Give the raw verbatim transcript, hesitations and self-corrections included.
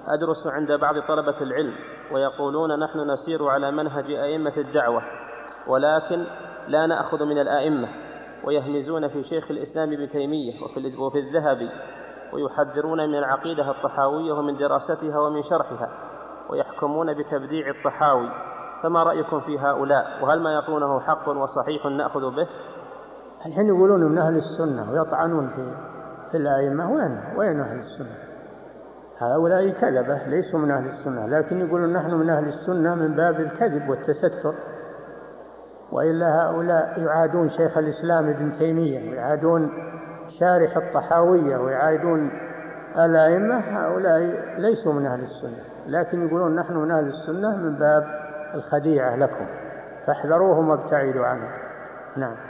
أدرس عند بعض طلبة العلم ويقولون نحن نسير على منهج أئمة الدعوة ولكن لا نأخذ من الآئمة، ويهمزون في شيخ الإسلام ابن تيمية وفي الذهبي، ويحذرون من العقيدة الطحاوية ومن دراستها ومن شرحها، ويحكمون بتبديع الطحاوي. فما رأيكم في هؤلاء؟ وهل ما يقولونه حق وصحيح نأخذ به؟ الحين يقولون من أهل السنة ويطعنون في, في الآئمة. وين وين أهل السنة؟ هؤلاء كذبة ليسوا من أهل السنة، لكن يقولون نحن من أهل السنة من باب الكذب والتستر. وإلا هؤلاء يعادون شيخ الإسلام ابن تيمية ويعادون شارح الطحاوية ويعادون الأئمة. هؤلاء ليسوا من أهل السنة، لكن يقولون نحن من أهل السنة من باب الخديعة لكم، فاحذروهم وابتعدوا عنهم. نعم.